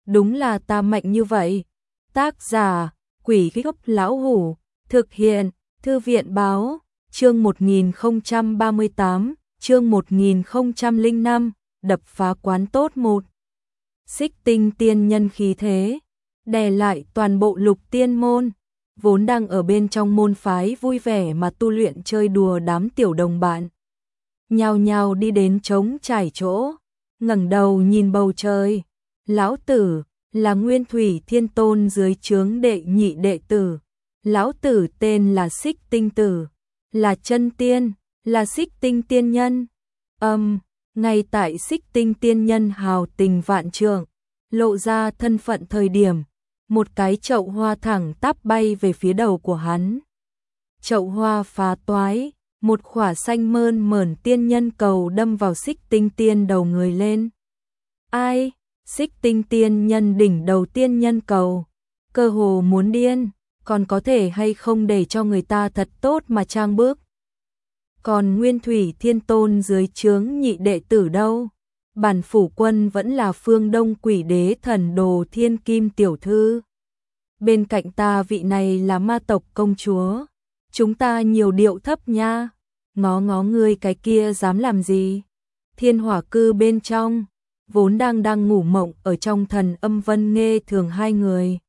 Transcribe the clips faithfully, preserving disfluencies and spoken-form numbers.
đúng là ta mạnh như vậy. Tác giả, Quỷ Gốc Lão Hủ, thực hiện, Thư viện Báo, chương một nghìn không trăm ba mươi tám, chương một nghìn không trăm lẻ năm, đập phá quán tốt một. Xích Tinh tiên nhân khí thế, đè lại toàn bộ Lục Tiên môn, vốn đang ở bên trong môn phái vui vẻ mà tu luyện chơi đùa đám tiểu đồng bạn. Nhao nhao đi đến trống trải chỗ, ngẩng đầu nhìn bầu trời. Lão tử là Nguyên Thủy Thiên Tôn dưới trướng đệ nhị đệ tử. Lão tử tên là Xích Tinh Tử, là chân tiên, là Xích Tinh tiên nhân. Âm, um, ngay tại Xích Tinh tiên nhân hào tình vạn trượng, lộ ra thân phận thời điểm, một cái chậu hoa thẳng tắp bay về phía đầu của hắn. Chậu hoa phá toái, một khỏa xanh mơn mởn tiên nhân cầu đâm vào Xích Tinh tiên đầu người lên. Ai? Xích Tinh tiên nhân đỉnh đầu tiên nhân cầu, cơ hồ muốn điên, còn có thể hay không để cho người ta thật tốt mà trang bước. Còn Nguyên Thủy Thiên Tôn dưới trướng nhị đệ tử đâu? Bản phủ quân vẫn là Phương Đông Quỷ Đế Thần Đồ Thiên Kim tiểu thư. Bên cạnh ta vị này là ma tộc công chúa. Chúng ta nhiều điệu thấp nha. Ngó ngó ngươi cái kia dám làm gì? Thiên Hỏa Cư bên trong, vốn đang đang ngủ mộng ở trong Thần Âm Vân Nghê Thường hai người,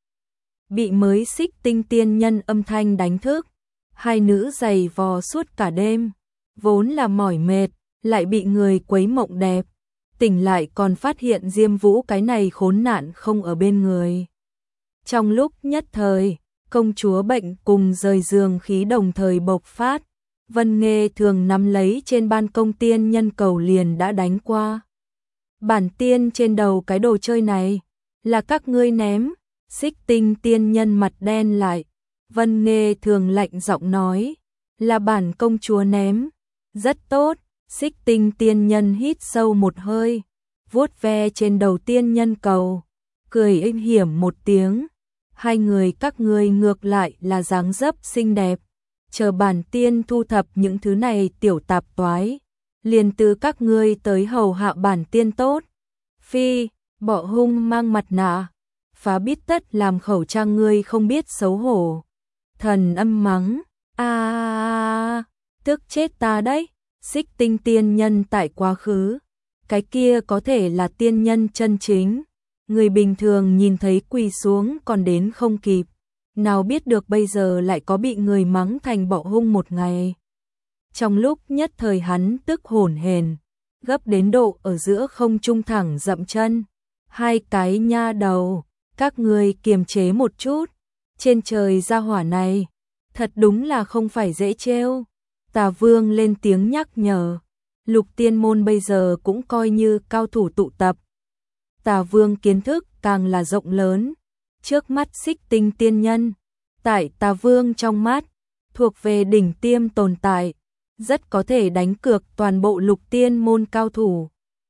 bị mới Xích Tinh tiên nhân âm thanh đánh thức. Hai nữ giày vò suốt cả đêm, vốn là mỏi mệt, lại bị người quấy mộng đẹp. Tỉnh lại còn phát hiện Diêm Vũ cái này khốn nạn không ở bên người. Trong lúc nhất thời, công chúa bệnh cùng rời giường khí đồng thời bộc phát. Vân Nghê Thường nắm lấy trên ban công tiên nhân cầu liền đã đánh qua. Bản tiên trên đầu cái đồ chơi này là các ngươi ném. Xích Tinh tiên nhân mặt đen lại. Vân Nghê Thường lạnh giọng nói, là bản công chúa ném. Rất tốt. Xích Tinh tiên nhân hít sâu một hơi, vuốt ve trên đầu tiên nhân cầu, cười êm hiểm một tiếng. Hai người các ngươi ngược lại là dáng dấp xinh đẹp. Chờ bản tiên thu thập những thứ này tiểu tạp toái, liền từ các ngươi tới hầu hạ bản tiên tốt. Phi, Bọ Hung mang mặt nạ, phá bít tất làm khẩu trang ngươi không biết xấu hổ. Thần Âm mắng, a à, à, tức chết ta đấy. Xích Tinh tiên nhân tại quá khứ, cái kia có thể là tiên nhân chân chính. Người bình thường nhìn thấy quỳ xuống còn đến không kịp, nào biết được bây giờ lại có bị người mắng thành Bọ Hung một ngày. Trong lúc nhất thời hắn tức hổn hển, gấp đến độ ở giữa không trung thẳng dậm chân. Hai cái nha đầu, các ngươi kiềm chế một chút, trên trời ra hỏa này, thật đúng là không phải dễ trêu. Tà Vương lên tiếng nhắc nhở, Lục Tiên môn bây giờ cũng coi như cao thủ tụ tập. Tà Vương kiến thức càng là rộng lớn, trước mắt Xích Tinh tiên nhân, tại Tà Vương trong mắt, thuộc về đỉnh tiêm tồn tại, rất có thể đánh cược toàn bộ Lục Tiên môn cao thủ.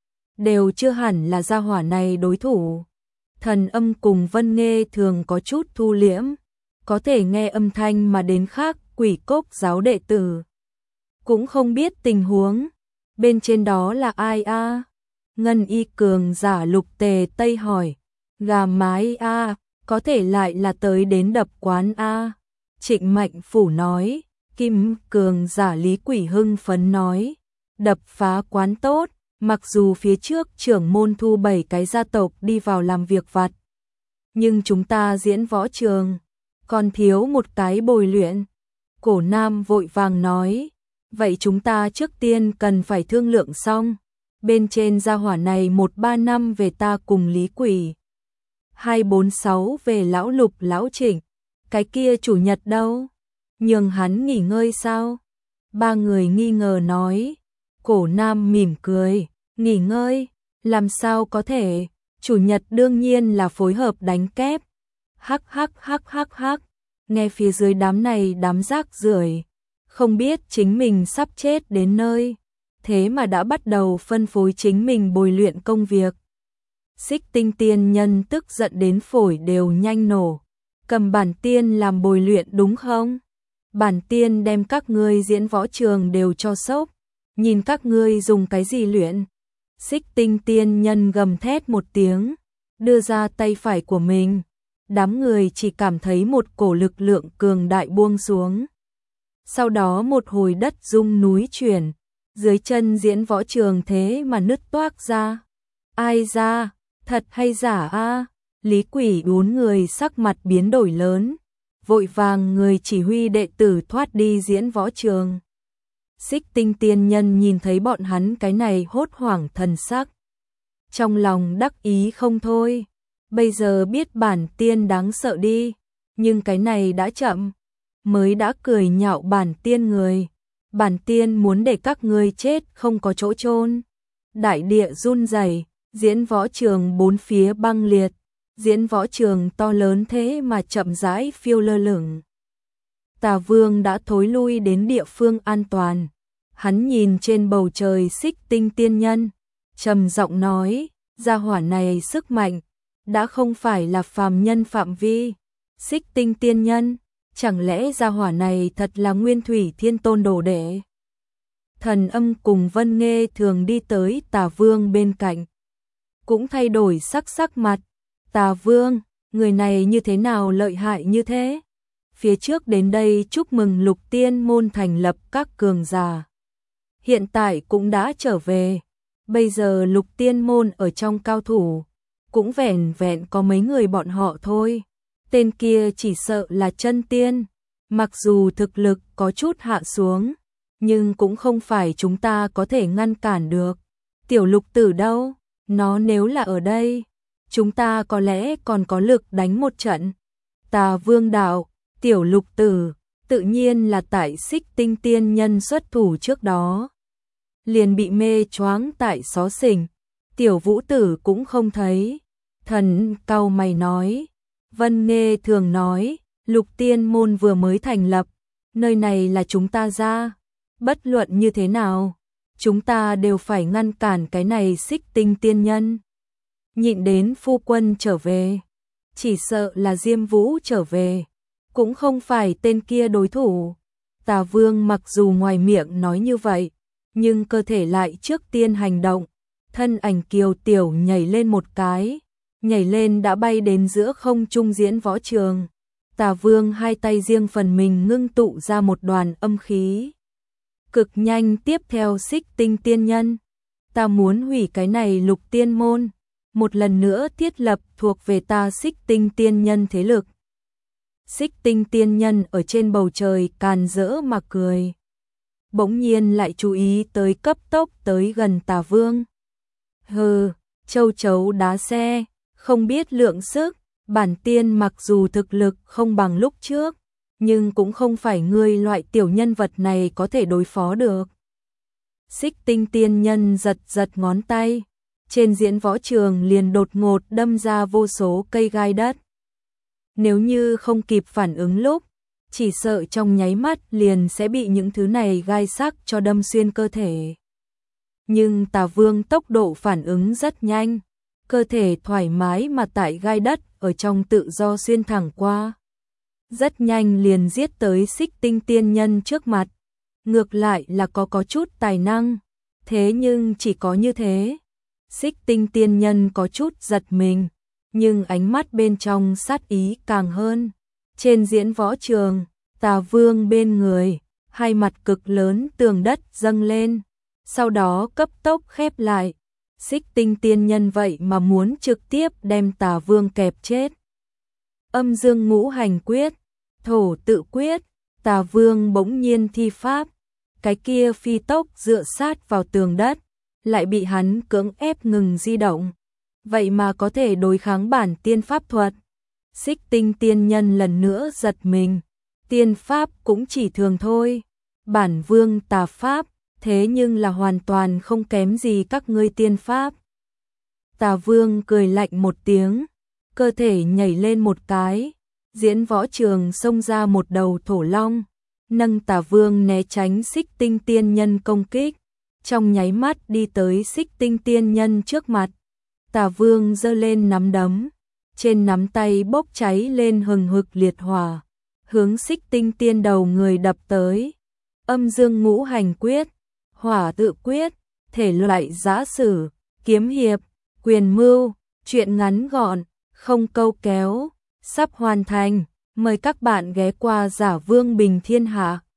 Đều chưa hẳn là gia hỏa này đối thủ. Thần Âm cùng Vân Nghê Thường có chút thu liễm, có thể nghe âm thanh mà đến khác Quỷ Cốc giáo đệ tử. Cũng không biết tình huống, bên trên đó là ai a? À? Ngân y cường giả Lục Tề Tây hỏi, gà mái a, à, có thể lại là tới đến đập quán a? À? Trịnh Mạnh Phủ nói, Kim cường giả Lý Quỷ hưng phấn nói, đập phá quán tốt, mặc dù phía trước trưởng môn thu bảy cái gia tộc đi vào làm việc vặt, nhưng chúng ta diễn võ trường, còn thiếu một cái bồi luyện. Cổ Nam vội vàng nói, vậy chúng ta trước tiên cần phải thương lượng xong, bên trên gia hỏa này một ba năm về ta cùng Lý Quỷ, hai bốn sáu về lão Lục lão Trịnh, cái kia chủ nhật đâu? Nhường hắn nghỉ ngơi sao? Ba người nghi ngờ nói. Cổ Nam mỉm cười, nghỉ ngơi, làm sao có thể, chủ nhật đương nhiên là phối hợp đánh kép. Hắc hắc hắc hắc hắc, nghe phía dưới đám này đám rác rưởi, không biết chính mình sắp chết đến nơi, thế mà đã bắt đầu phân phối chính mình bồi luyện công việc. Xích Tinh tiên nhân tức giận đến phổi đều nhanh nổ, cầm bản tiên làm bồi luyện đúng không? Bản tiên đem các ngươi diễn võ trường đều cho sốc, nhìn các ngươi dùng cái gì luyện. Xích Tinh tiên nhân gầm thét một tiếng, đưa ra tay phải của mình. Đám người chỉ cảm thấy một cổ lực lượng cường đại buông xuống. Sau đó một hồi đất rung núi chuyển, dưới chân Diễn Võ Trường thế mà nứt toác ra. Ai ra, thật hay giả a? Lý Quỷ bốn người sắc mặt biến đổi lớn, vội vàng người chỉ huy đệ tử thoát đi Diễn Võ Trường. Xích Tinh tiên nhân nhìn thấy bọn hắn cái này hốt hoảng thần sắc, trong lòng đắc ý không thôi. Bây giờ biết bản tiên đáng sợ đi, nhưng cái này đã chậm, mới đã cười nhạo bản tiên người. Bản tiên muốn để các ngươi chết không có chỗ chôn. Đại địa run rẩy, Diễn Võ Trường bốn phía băng liệt, Diễn Võ Trường to lớn thế mà chậm rãi phiêu lơ lửng. Tà Vương đã thối lui đến địa phương an toàn. Hắn nhìn trên bầu trời Xích Tinh tiên nhân, trầm giọng nói, gia hỏa này sức mạnh đã không phải là phàm nhân phạm vi. Xích Tinh tiên nhân, chẳng lẽ gia hỏa này thật là Nguyên Thủy Thiên Tôn đồ đệ? Thần Âm cùng Vân Nghê thường đi tới Tà Vương bên cạnh, cũng thay đổi sắc sắc mặt. Tà Vương, người này như thế nào lợi hại như thế? Phía trước đến đây chúc mừng Lục Tiên môn thành lập các cường giả, hiện tại cũng đã trở về. Bây giờ Lục Tiên môn ở trong cao thủ, cũng vẻn vẹn có mấy người bọn họ thôi. Tên kia chỉ sợ là chân tiên, mặc dù thực lực có chút hạ xuống, nhưng cũng không phải chúng ta có thể ngăn cản được. Tiểu Lục Tử đâu? Nó nếu là ở đây, chúng ta có lẽ còn có lực đánh một trận. Tà Vương đạo, Tiểu Lục Tử, tự nhiên là tại Xích Tinh tiên nhân xuất thủ trước đó, liền bị mê choáng tại xó xỉnh. Tiểu Vũ Tử cũng không thấy. Thần cau mày nói. Vân Nghê thường nói, Lục Tiên môn vừa mới thành lập, nơi này là chúng ta ra, bất luận như thế nào, chúng ta đều phải ngăn cản cái này Xích Tinh tiên nhân. Nhịn đến phu quân trở về, chỉ sợ là Diêm Vũ trở về, cũng không phải tên kia đối thủ. Tà Vương mặc dù ngoài miệng nói như vậy, nhưng cơ thể lại trước tiên hành động, thân ảnh kiều tiểu nhảy lên một cái, nhảy lên đã bay đến giữa không trung Diễn Võ Trường. Tà Vương hai tay riêng phần mình ngưng tụ ra một đoàn âm khí, cực nhanh tiếp theo Xích Tinh tiên nhân. Ta muốn hủy cái này Lục Tiên môn, một lần nữa thiết lập thuộc về ta Xích Tinh tiên nhân thế lực. Xích Tinh tiên nhân ở trên bầu trời càn rỡ mà cười, bỗng nhiên lại chú ý tới cấp tốc tới gần Tà Vương. Hừ, châu chấu đá xe, không biết lượng sức, bản tiên mặc dù thực lực không bằng lúc trước, nhưng cũng không phải ngươi loại tiểu nhân vật này có thể đối phó được. Xích Tinh tiên nhân giật giật ngón tay, trên Diễn Võ Trường liền đột ngột đâm ra vô số cây gai đất. Nếu như không kịp phản ứng lúc, chỉ sợ trong nháy mắt liền sẽ bị những thứ này gai sắc cho đâm xuyên cơ thể. Nhưng Tà Vương tốc độ phản ứng rất nhanh, cơ thể thoải mái mà tại gai đất ở trong tự do xuyên thẳng qua. Rất nhanh liền giết tới Xích Tinh tiên nhân trước mặt. Ngược lại là có có chút tài năng, thế nhưng chỉ có như thế. Xích Tinh tiên nhân có chút giật mình, nhưng ánh mắt bên trong sát ý càng hơn. Trên Diễn Võ Trường, Tà Vương bên người, hai mặt cực lớn tường đất dâng lên, sau đó cấp tốc khép lại. Xích Tinh tiên nhân vậy mà muốn trực tiếp đem Tà Vương kẹp chết. Âm Dương Ngũ Hành Quyết, Thổ Tự Quyết, Tà Vương bỗng nhiên thi pháp, cái kia phi tốc dựa sát vào tường đất, lại bị hắn cưỡng ép ngừng di động. Vậy mà có thể đối kháng bản tiên pháp thuật. Xích Tinh tiên nhân lần nữa giật mình, tiên pháp cũng chỉ thường thôi, bản vương tà pháp, thế nhưng là hoàn toàn không kém gì các ngươi tiên pháp. Tà Vương cười lạnh một tiếng, cơ thể nhảy lên một cái, Diễn Võ Trường xông ra một đầu thổ long, nâng Tà Vương né tránh Xích Tinh tiên nhân công kích, trong nháy mắt đi tới Xích Tinh tiên nhân trước mặt. Tà Vương giơ lên nắm đấm, trên nắm tay bốc cháy lên hừng hực liệt hỏa, hướng Xích Tinh tiên đầu người đập tới. Âm Dương Ngũ Hành Quyết, Hỏa Tự Quyết, thể loại giã sử, kiếm hiệp, quyền mưu, Chuyện ngắn gọn, không câu kéo, sắp hoàn thành. Mời các bạn ghé qua Giả Vương Bình Thiên Hạ.